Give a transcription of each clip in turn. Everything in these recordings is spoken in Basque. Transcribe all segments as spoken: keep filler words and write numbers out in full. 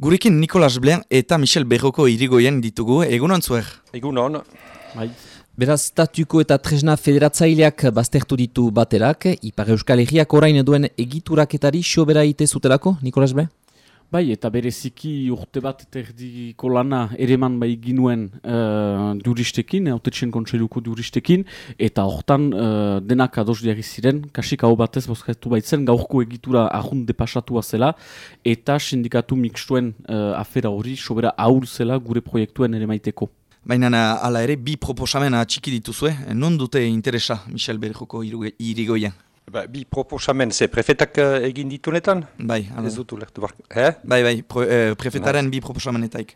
Gurekin Nicolas Blein eta Michel Berroko Irigoyen ditugu, egunon zuer? Egunon. Bai. Beraz, statuko eta tresna federatzaileak baztertu ditu baterak, Ipar Euskal Herriak orain duen egituraketari sobera ite zutelako, Nicolas Blein? Bai, eta bereziki urte bat eta erdiko lana ereman bai ginuen uh, juristekin, autetxen kontseiluko juristekin, eta hortan uh, denak ados diari ziren, kasik hau batez bozkatu baitzen, gaurko egitura ahunde pasatua zela, eta sindikatu mixtuen uh, afera hori sobera ahul zela gure proiektuen ere maiteko. Baina hala ere, bi proposamen txiki dituzue, non dute interesa Michel Berroko Irigoyen? Ba, bi proposamen, ze prefetak uh, egin ditunetan? Bai, ala. Ez dutu lehtu bark. Eh? Bai, bai, pro, eh, prefetaren bi proposamenetaik.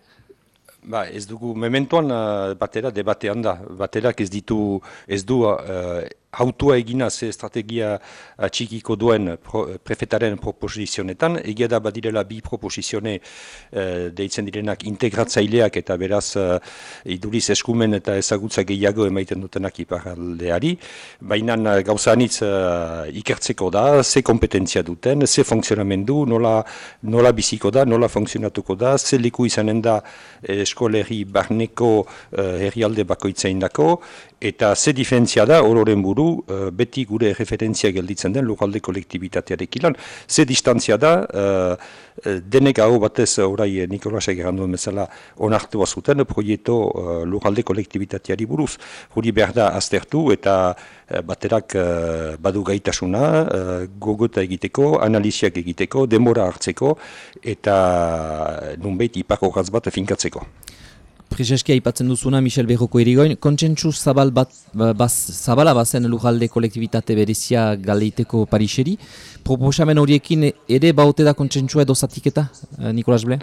Ba, ez dugu mementoan uh, batera debatean da. Baterak ez ditu, ez du uh, autua egina ze estrategia uh, txikiko duen pro, prefetaren proposizionetan. Egia da badirela bi proposizione uh, deitzen direnak integratzaileak eta beraz uh, iduriz eskumen eta ezagutza gehiago emaiten dutenak iparaldeari. Baina uh, gauza anitz uh, ikertzeko da, ze kompetentzia duten, ze funtzionamendu, nola, nola biziko da, nola funtzionatuko da, ze liku izanen da eh, eskoleri barneko uh, herrialde bakoitzein dako, eta ze diferentzia da, ororen buru, uh, beti gure referentzia gelditzen den lurralde kolektibitatearekin lan. Ze distantzia da, uh, denek hau batez orai Nikolasek erranduen bezala onartua zuten proiektu uh, lurralde kolektibitateari buruz. Hori behar da aztertu eta uh, baterak uh, badu gaitasuna, uh, gogota egiteko, analiziak egiteko, denbora hartzeko, eta nunbait ipako gaz bat finkatzeko. Prezeski aipatzen duzuna Michel Berroko Irigoyen, kontsentsu zabal bat, baz, zabala bazen lujalde kolektibitate berezia galeiteko Pariseri. Proposamen horiekin ere baute da kontsentsua edo zatiketa, Nicolas Blein?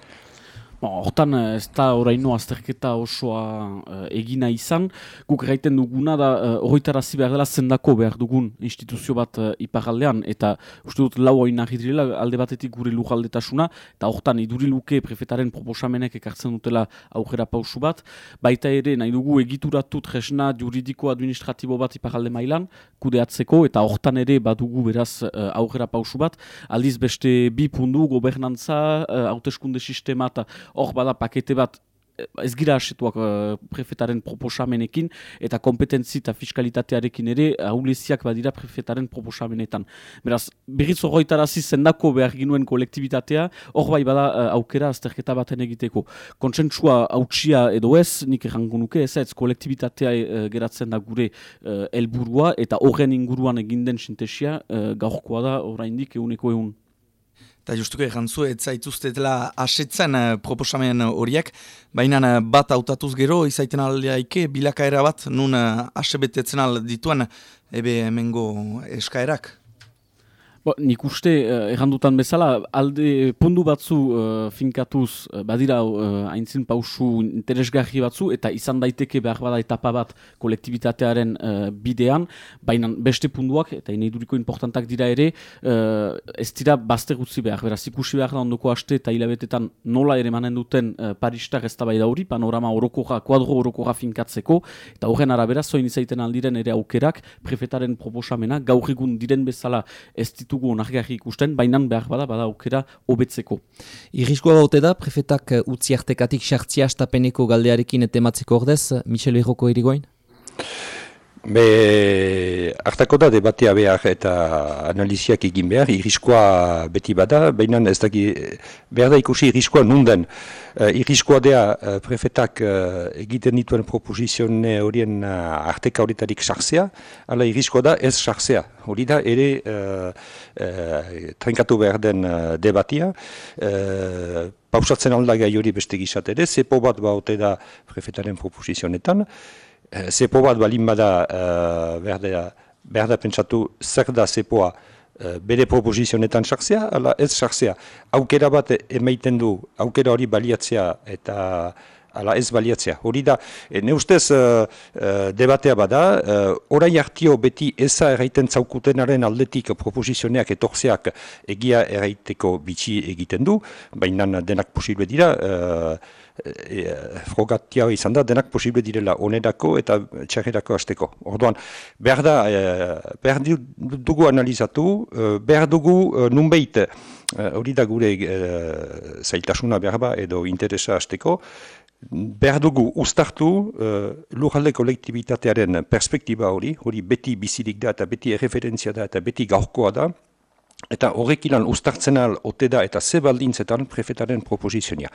Hortan ez da oraino azterketa osoa uh, egina izan, guk gaiten duguna da horretarazi uh, behar dela zendako behar dugun instituzio bat uh, iparaldean, eta uste dut lau hori nahi direla alde batetik gure lujaldetasuna, eta hortan iduri luke prefetaren proposamenek ekartzen dutela aurrera pausu bat, baita ere nahi dugu egituratu tresna juridiko-administratibo bat iparalde mailan, kudeatzeko, eta hortan ere badugu beraz uh, aurrera pausu bat, aldiz beste bi pundu gobernantza, uh, hauteskunde sistema eta hor bada pakete bat ez gira asetuak uh, prefetaren proposamenekin eta kompetentzi eta fiskalitatearekin ere ahuleziak badira prefetaren proposamenetan. Beraz, berriz horretarazi zendako behar ginuen kolektibitatea, hor bai bada uh, aukera azterketa baten egiteko. Kontsentsua hautsia edo ez, nik errango nuke, ez ez kolektibitatea uh, geratzen da gure uh, helburua eta horren inguruan eginden sintesia uh, gaurkoa da oraindik ehuneko ehun. Eta justuko errantzu, ez zaituztetela asetzen uh, proposamen horiek, baina bat hautatuz gero, izaiten aldeaike, bilakaera bat, nun uh, asebetetzen aldituen, ebe hemengo eskaerak. Bo, nik uste, eh, errandutan bezala, alde pundu batzu uh, finkatuz, uh, badira uh, haintzin pausu interesgarri batzu, eta izan daiteke behar bada etapa bat kolektibitatearen uh, bidean, baina beste punduak, eta ineduriko importantak dira ere, uh, ez dira bazter utzi behar, beraz ikusi behar da ondoko haste eta hilabetetan nola ere manen duten uh, Paristar ez da bai da hori, panorama orokorra, kuadro orokorra finkatzeko, eta horren arabera, zoin izaiten aldiren ere aukerak, prefetaren proposamena, gaur egun diren bezala ez ditu onargarri ikusten, baina behar bada, bada aukera hobetzeko. Irriskoa baute da, prefetak utzi artekatik sartzia astapeneko galdearekin tematzeko ordez, Michel Berroko Irigoyen? Be, hartako da debatea behar eta analiziak egin behar, irriskoa beti bada, baina ez daki, behar da ikusi irriskoa nunden. Uh, irriskoa dea uh, prefetak uh, egiten dituen proposizione horien uh, arteka horretarik sartzea, ala irriskoa da ez sartzea. Hori da ere uh, uh, trenkatu behar den uh, debatia, uh, pausatzen alda gai hori beste gizat ere, zepo bat baute da prefetaren proposizionetan, zepo bat balin bada uh, behar, da, behar da pentsatu zer da zepoa uh, bere proposizionetan sartzea, ala ez sartzea. Aukera bat emaiten du, aukera hori baliatzea eta ala ez baliatzea. Hori da, e, ne ustez uh, uh, debatea bada, uh, orai hartio beti eza erraiten zaukutenaren aldetik proposizioneak etorzeak egia erraiteko bitxi egiten du, baina denak posible dira, uh, E, frogatia izan da, denak posible direla onerako eta txarrerako hasteko. Orduan, behar da, e, behar dugu analizatu, e, behar dugu nunbeit, hori da gure e, zailtasuna behar ba edo interesa hasteko, behar dugu ustartu uh, lurralde kolektibitatearen perspektiba hori, hori beti bizirik da eta beti erreferentzia da eta beti gaurkoa da, eta horrek ilan ustartzen al ote da eta ze baldintzetan prefetaren proposizionia.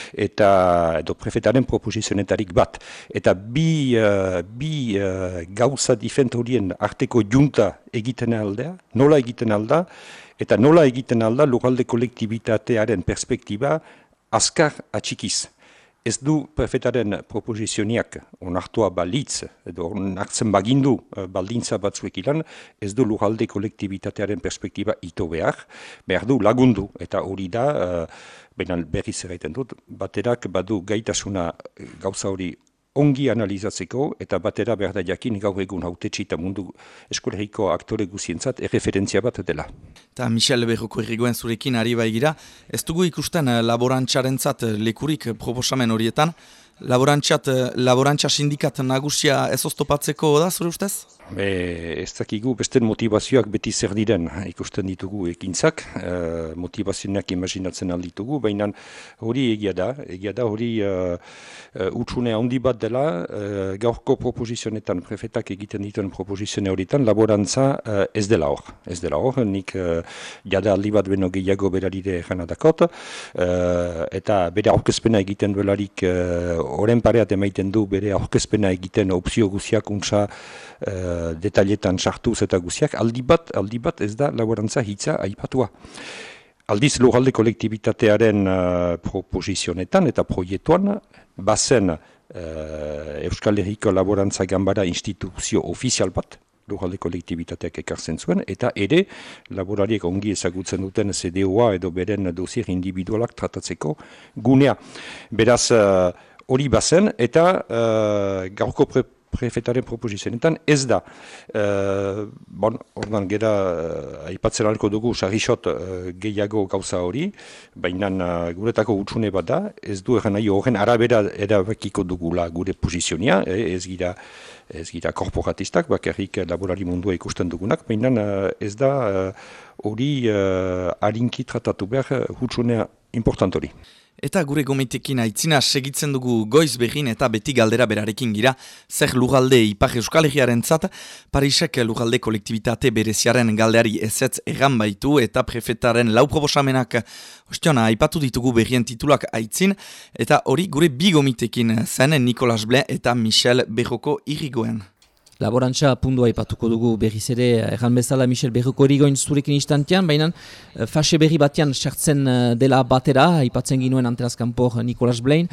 Eta edo prefetaren proposizionetarik bat. Eta bi, uh, bi uh, gauza difent horien arteko junta egiten aldea, nola egiten alda, eta nola egiten alda lurralde kolektibitatearen perspektiba azkar atxikiz. Ez du prefetaren proposizioniak onartua balitz, edo onartzen bagindu baldintza batzuek ilan, ez du lurralde kolektibitatearen perspektiba ito behar, behar du lagundu, eta hori da, uh, baina berriz erraiten dut, baterak badu gaitasuna gauza hori ongi analizatzeko, eta batera behar da jakin gaur egun hautetxe eta mundu eskoleriko aktore guzientzat erreferentzia bat dela. Eta Michel Berroko irrigoen zurekin ari baigira, ez dugu ikusten laborantzarentzat lekurik proposamen horietan, laborantzat, laborantza sindikat nagusia ez oztopatzeko da, zure ustez? Be, ez dakigu, beste motivazioak beti zer diren ikusten ditugu ekintzak, e, motivazioak imaginatzen alditugu, baina hori egia da, egia da hori uh, uh, utxune handi bat dela, uh, gaurko proposizionetan, prefetak egiten dituen proposizione horietan, laborantza uh, ez dela hor, ez dela hor, nik uh, jada aldi bat beno gehiago berarire janadakot, uh, eta bere aurkezpena egiten duelarik horren uh, pareat emaiten du bere aurkezpena egiten opzio guziak untsa uh, detailetan sartuz eta guziak, aldi bat, aldi bat ez da laborantza hitza aipatua. Aldiz lurralde kolektibitatearen uh, proposizionetan eta proiektuan, bazen uh, Euskal Herriko Laborantza Ganbara instituzio ofizial bat, lurralde kolektibitateak ekartzen zuen, eta ere, laborariek ongi ezagutzen duten C D O A edo beren dosier individualak tratatzeko gunea. Beraz, hori uh, bazen, eta uh, gaurko pre prefetaren proposizionetan ez da. Uh, bon, ordan gera uh, aipatzen alko dugu sarrixot uh, gehiago gauza hori, baina uh, guretako utxune bat da, ez du egan nahi horren arabera erabakiko dugula gure posizionia, eh, ez gira ez gira korporatistak, bakarrik laborari mundua ikusten dugunak, baina uh, ez da hori uh, uh, harinki tratatu behar utxunea important hori. Eta gure gometekin aitzina segitzen dugu goiz behin eta beti galdera berarekin gira, zer lugalde Ipar Euskal Herriaren zat, Parisek lugalde kolektibitate bereziaren galdeari ezetz erran baitu eta prefetaren lau proposamenak ostiona aipatu ditugu berrien titulak aitzin, eta hori gure bi gomitekin zen Nicolas Blais eta Michel Berroko irrigoen. Laborantza pundua aipatuko dugu berriz ere, erran bezala Michel Berroko irigoin zurekin instantean, baina fase berri batean sartzen dela batera, aipatzen ginuen Antenazkanpor Nicolas Blais,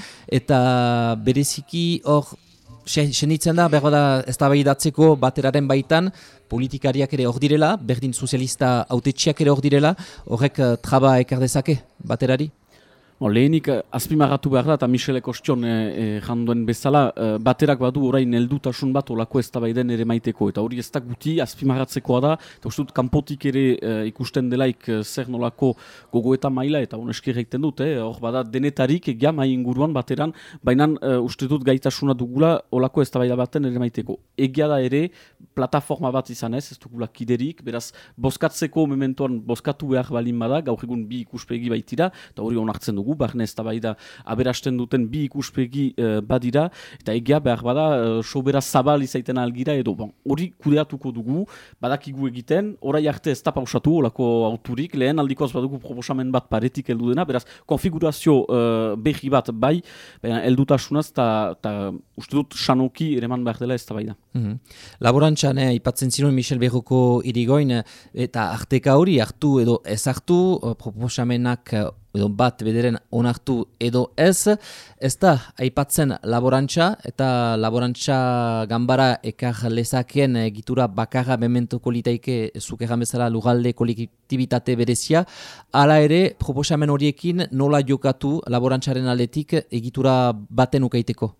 eta bereziki hor, senitzen da, behar da ez da behidatzeko bateraren baitan, politikariak ere hor direla, berdin sozialista autetxiak ere hor direla, horrek traba ekar dezake baterari? Bon, lehenik azpimarratu behar da, eta Michelek ostion e, e, janduen bezala, e, baterak badu orain heldutasun bat olako eztabaiden ere maiteko. Eta hori ez da guti azpimarratzekoa da, eta uste dut kanpotik ere e, ikusten delaik e, zer nolako gogoeta maila, eta honeski egiten dut, eh, hor bada denetarik egia mai inguruan bateran, baina e, uste dut gaitasuna dugula olako eztabaida baten ere maiteko. Egia da ere, plataforma bat izan ez, ez dugula kiderik, beraz, bozkatzeko mementoan bozkatu behar balin bada, gaur egun bi ikuspegi baitira, eta hori onartzen dugu, barne eztabaida aberasten duten bi ikuspegi uh, badira, eta egia behar bada uh, sobera zabal izaiten algira edo. Bon, hori kudeatuko dugu, badakigu egiten, orai arte ez da pausatu, olako auturik, lehen aldikoz badugu proposamen bat paretik heldu dena, beraz, konfigurazio uh, berri bat bai, baina heldutasunaz, eta uste dut sanoki ereman behar dela eztabaida. Mm-hmm. Laborantzan, eh, ipatzen zinuen Michel Berroko irigoin, eta arteka hori hartu edo ez hartu, uh, proposamenak uh, edo bat bederen onartu edo ez, ez da aipatzen laborantza eta laborantza ganbara ekar lezakeen egitura bakarra mementuko litaike zuk egan bezala lugalde kolektibitate berezia, hala ere proposamen horiekin nola jokatu laborantzaren aldetik egitura baten ukaiteko?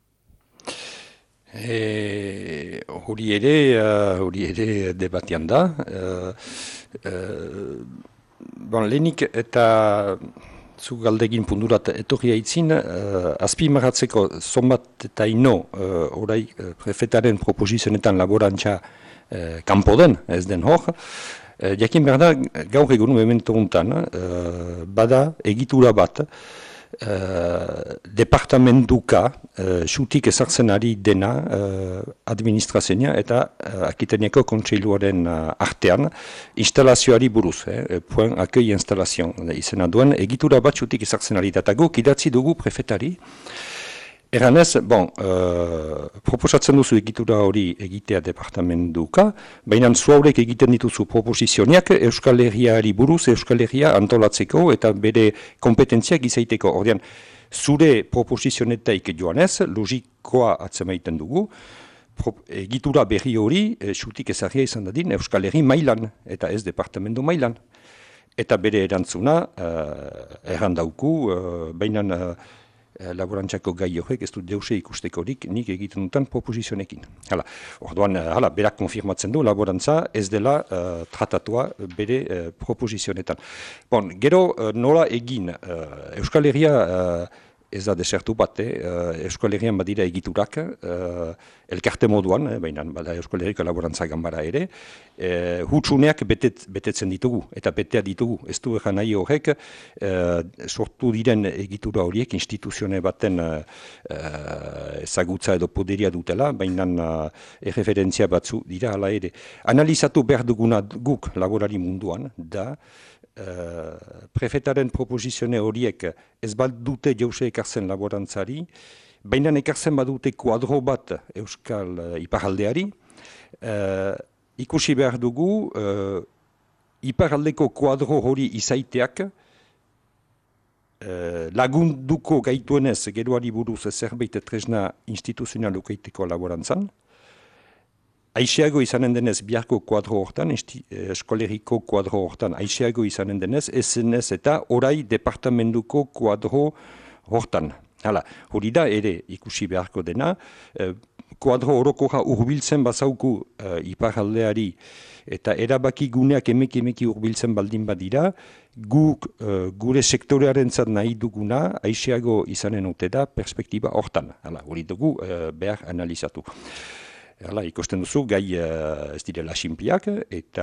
E, hori ere, uh, hori ere debatian da. Uh, uh, bon, lehenik eta zu galdegin pundurat etorri haitzin, uh, azpi marratzeko zonbat eta ino uh, orai uh, prefetaren proposizionetan laborantza uh, kanpo den, ez den hor. Uh, jakin behar da, gaur egun memento untan, uh, bada egitura bat, Uh, departamentuka xutik uh, ezartzen ari dena uh, administrazioa eta uh, Akitaniako kontseiluaren uh, artean instalazioari buruz, eh, point accueil installation izena duen egitura bat xutik ezartzen ari da. Eta guk idatzi dugu prefetari. Eranez, bon, uh, proposatzen duzu egitura hori egitea departamentuka, baina zu haurek egiten dituzu proposizioniak Euskal Herriari buruz, Euskal Herria antolatzeko eta bere kompetentziak izaiteko. Ordean, zure proposizionetaik joanez, logikoa atzemaiten dugu, Pro, egitura berri hori, e, xutik ezarria izan dadin, Euskal Herri mailan, eta ez departamentu mailan. Eta bere erantzuna, uh, errandauku, uh, baina... Uh, laborantzako gai horrek ez du deuse ikustekorik nik egiten dutan proposizionekin. Hala, orduan, hala, berak konfirmatzen du laborantza ez dela uh, tratatua bere uh, proposizionetan. Bon, gero uh, nola egin uh, Euskal Herria uh, ez da desertu bat, eh? uh, Euskal Herrian badira egiturak, uh, elkarte moduan, eh? baina bada Euskal Herriko laborantza ganbara ere, uh, hutsuneak betet, betetzen ditugu, eta betea ditugu. Ez du egan nahi horrek, uh, sortu diren egitura horiek, instituzione baten uh, ezagutza edo poderia dutela, baina uh, erreferentzia batzu dira hala ere. Analizatu behar duguna guk laborari munduan, da, Uh, prefetaren proposizione horiek ez badute jause ekartzen laborantzari, baina ekartzen badute kuadro bat Euskal uh, iparaldeari. Uh, ikusi behar dugu, uh, iparaldeko kuadro hori izaiteak uh, lagunduko gaituenez geroari buruz zerbait tresna instituzional ukaiteko laborantzan. Aiseago izanen denez biharko kuadro hortan, eskoleriko kuadro hortan, aiseago izanen denez, ezenez eta orai departamentuko kuadro hortan. Hala, hori da ere ikusi beharko dena, eh, kuadro orokoja urbiltzen bazauku eh, iparaldeari eta erabaki guneak emeki emeki urbiltzen baldin badira, guk eh, gure sektorearen zat nahi duguna, aiseago izanen ote da perspektiba hortan. Hala, hori dugu eh, behar analizatu. Hala, ikusten duzu, gai uh, ez direla sinpiak, eta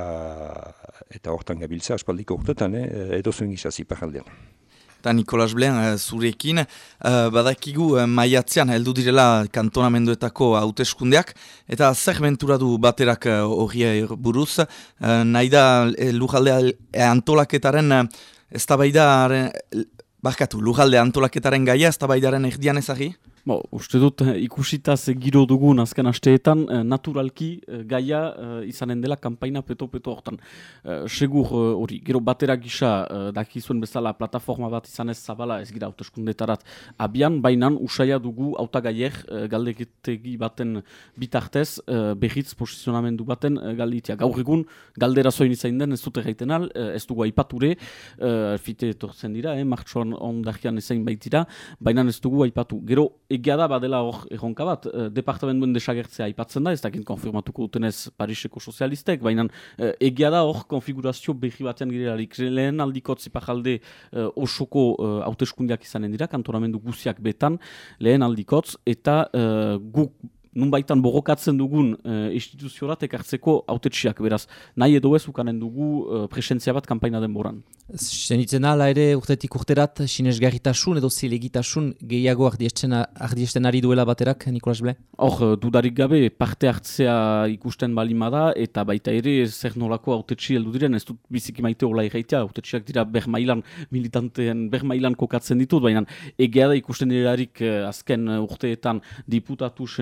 eta hortan gabiltza, aspaldiko urtetan, eh, edo zuen gizaz iparaldean. Eta Nikolas Blean, uh, zurekin, uh, badakigu uh, maiatzean heldu direla kantonamenduetako hauteskundeak, eta zer mentura du baterak hori uh, buruz, uh, nahi da uh, lujaldea antolaketaren, uh, eztabaida, uh, barkatu, lujalde antolaketaren gaia, eztabaidaren erdian ezagri? Bo, uste dut ikusitaz giro dugun azken asteetan, naturalki gaia izanen dela kanpaina peto-peto hortan. Segur hori, gero batera gisa dakizuen bezala plataforma bat izanez zabala ez gira hauteskundetarat abian, bainan usaia dugu hautagaiek galdeketegi baten bitartez berriz posizionamendu baten galditia. Gaur egun galdera zoin izain den ez dute gaiten al, ez dugu aipature, fite etortzen dira, eh, martxoan ondarkian ezain baitira, bainan ez dugu aipatu. Gero egia da badela hor erronka bat, e, departamentuen desagertzea aipatzen da, ez dakit konfirmatuko dutenez Pariseko sozialistek, baina e, egia da hor konfigurazio berri batean girelarik. Lehen aldikotz ipajalde e, osoko hauteskundeak e, izanen dira, kantonamendu guziak betan, lehen aldikotz, eta e, guk nunbaitan borrokatzen dugun uh, instituziorat ekartzeko autetxiak, beraz, nahi edo ez ukanen dugu uh, presentzia bat kanpaina denboran. Zenitzen ala ere urtetik urterat, sinesgarritasun edo zilegitasun gehiago ardiesten ari duela baterak, Nikolas Ble? Hor, dudarik gabe parte hartzea ikusten balima da, eta baita ere zer nolako autetxi heldu diren, ez dut biziki maite hola iraitea, autetxiak dira bermailan militanteen bermailan kokatzen ditut, baina egia da ikusten dirarik uh, azken urteetan diputatu, senatari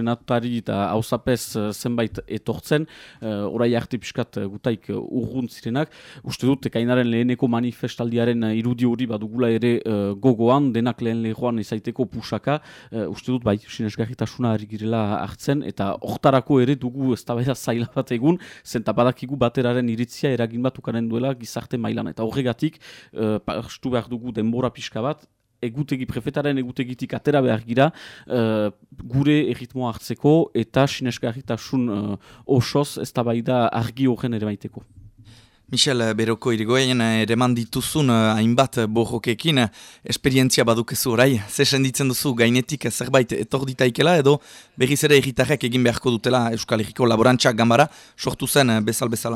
ari eta hauzapez zenbait etortzen, uh, orai arte piskat gutaik uh, urrunt zirenak. Uste dut, ekainaren leheneko manifestaldiaren irudi hori badugula ere uh, gogoan, denak lehen lehoan izaiteko pusaka, uh, uste dut bai, sinesgarritasuna ari girela hartzen, eta hortarako ere dugu eztabaida zaila bat egun, zentapadakigu bateraren iritzia eragin bat ukanen duela gizarte mailan. Eta horregatik, uh, pastu behar dugu denbora pixka bat, egutegi, prefetaren egutegitik atera behar gira, uh, gure erritmoa hartzeko eta sinesgarritasun uh, osoz eztabaida argi horren ere baiteko. Michel Beroko Irigoyen ere mandituzun hainbat borrokekin esperientzia badukezu orai. Ze senditzen duzu gainetik zerbait etor ditaikela edo berriz ere erritarrek egin beharko dutela Euskal Herriko laborantza ganbara sortu zen bezal-bezala?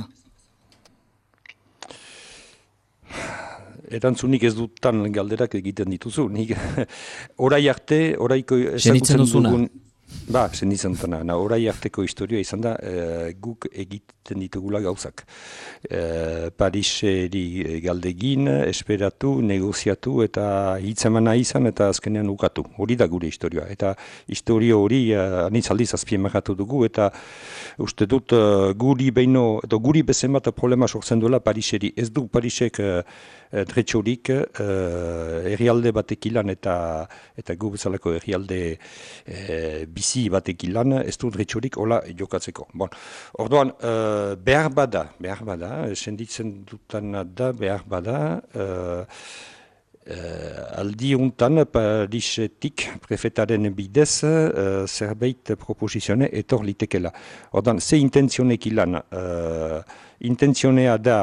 Erantzunik ez dutan galderak egiten dituzu. Nik orai arte, oraiko ezagutzen dugun... Ba, senditzen dutana. Na, orai arteko historia izan da, e, guk egiten ditugula gauzak. E, Pariseri galdegin, esperatu, negoziatu eta hitzemana izan eta azkenean ukatu. Hori da gure historia. Eta historia hori anitz aldiz azpimarratu dugu eta uste dut uh, guri beino, edo guri bezen bat problema sortzen duela Pariseri. Ez du Parisek uh, dretxorik uh, herrialde batek ilan eta, eta gu bezalako herrialde uh, bizi batek ilan, ez du dretxorik hola jokatzeko. Bon. Orduan, uh, behar bada, behar bada, senditzen dutana da, behar bada, uh, Uh, aldi untan Parisetik prefetaren bidez uh, zerbait proposizione etor litekela. Ordan, ze intentzionek ilan? Uh, intentzionea da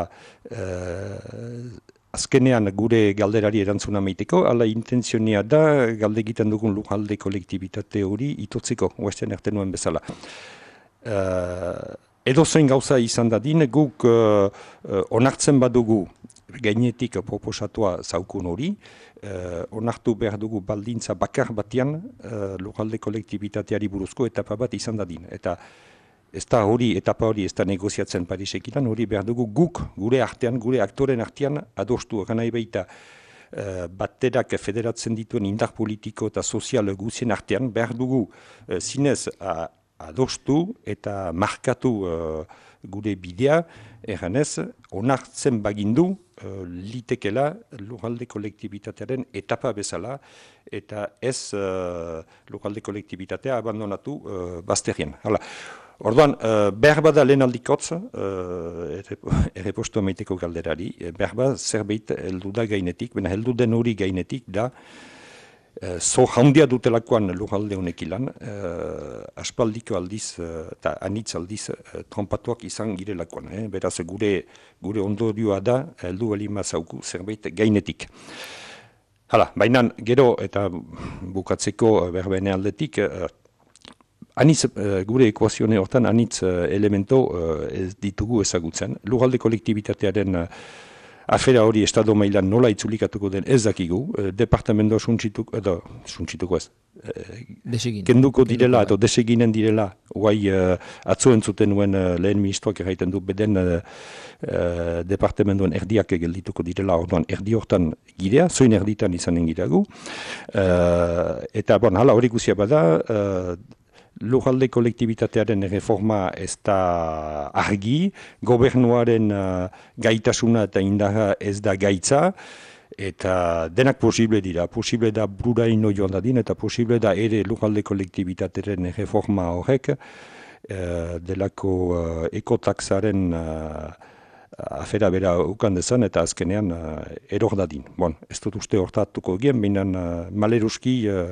uh, azkenean gure galderari erantzuna meiteko, ala intentzionea da galde egiten dugun lujalde kolektibitate hori itotzeko, oesten erte nuen bezala. Uh, edo zein gauza izan dadin, guk uh, uh, onartzen badugu gainetik proposatua zaukun hori, eh, onartu behar dugu baldintza bakar batean eh, lujalde kolektibitateari buruzko etapa bat izan dadin. Eta ez da hori, etapa hori ez da negoziatzen Parisekilan, hori behar dugu guk, gure artean, gure aktoren artean adostu egan nahi baita eh, baterak federatzen dituen indar politiko eta sozial guzien artean, behar dugu eh, zinez a, adostu eta markatu eh, gure bidea, erganez, onartzen bagindu, uh, litekela lujalde kolektibitatearen etapa bezala, eta ez uh, lujalde kolektibitatea abandonatu uh, bazterien. Hala. Orduan, uh, behar bada lehen aldikotz, uh, errepostu amaiteko galderari, behar bada zerbait heldu da gainetik, baina heldu den hori gainetik da, Uh, zo handia dutelakoan lujalde honek ilan, uh, aspaldiko aldiz eta uh, anitz aldiz uh, trompatuak izan girelakoan. Eh? Beraz gure, gure ondorioa da, heldu balima zauku zerbait gainetik. Hala, baina gero eta bukatzeko uh, berbene aldetik, uh, anitz, uh, gure ekuazione hortan anitz uh, elemento uh, ez ditugu ezagutzen. Lujalde kolektibitatearen uh, afera hori estado mailan nola itzulikatuko den ez dakigu, eh, departamento suntsituko, edo suntsituko ez, eh, kenduko direla, edo deseginen direla, guai eh, atzo entzuten nuen eh, lehen ministroak erraiten du beden eh, eh, departamentoen erdiak geldituko direla, orduan erdi hortan girea, zoin erditan izanen gireagu, eh, eta bon, hala hori guzia bada, eh, lujalde kolektibitatearen reforma ez da argi, gobernuaren uh, gaitasuna eta indarra ez da gaitza, eta denak posible dira. Posible da bruraino joan dadin, eta posible da ere lujalde kolektibitatearen reforma horrek, uh, delako uh, ekotaxaren uh, afera bera ukan dezan, eta azkenean uh, eror dadin. Bon, ez dut uste hortatuko egin, baina uh, maleruski uh,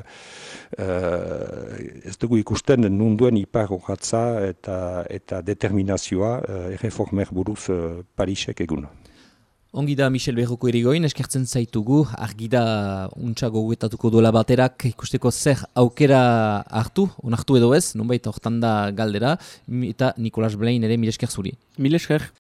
uh, ez dugu ikusten nunduen ipar horratza eta, eta determinazioa uh, erreformer buruz uh, Parisek egun. Ongi da Michel Beroko Irigoyen, eskertzen zaitugu, argi da untsa goguetatuko duela baterak ikusteko zer aukera hartu, onartu edo ez, nonbait hortan da galdera, eta Nicolas Blain ere mil esker zuri. Mil esker.